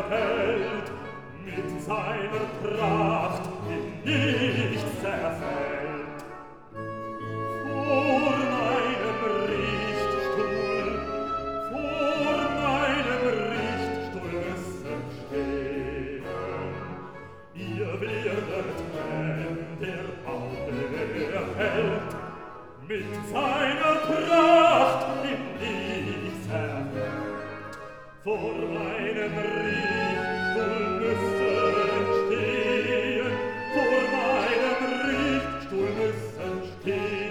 Welt mit seiner Pracht in nichts zerfällt. Vor meinem Richtstuhl müssen stehen. Ihr werdet, wenn der Auge erhält, mit seiner Pracht in nichts zerfällt. Vor meinem Richtstuhl müssen stehen, vor meinem Richtstuhl müssen stehen.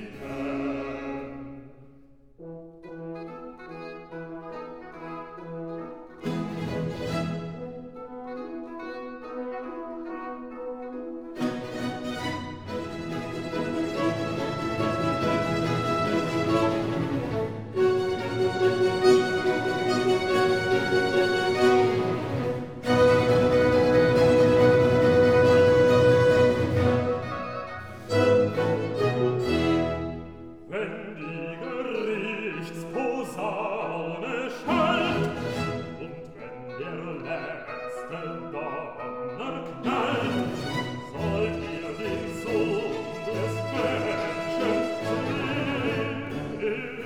Wenn die Gerichtsposaune schallt und wenn der letzte Donner knallt, sollt ihr den Sohn des Menschen sehen.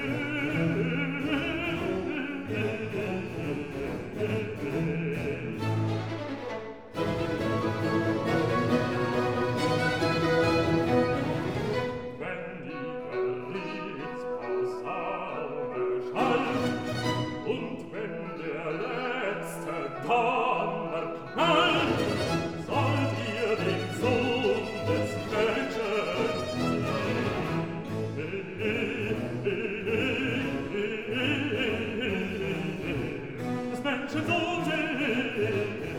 Wenn die Gerichtsposaune schallt und wenn der letzte Donner knallt, sollt ihr den Sohn des Menschen sehen. Des Menschen Sohn sehen.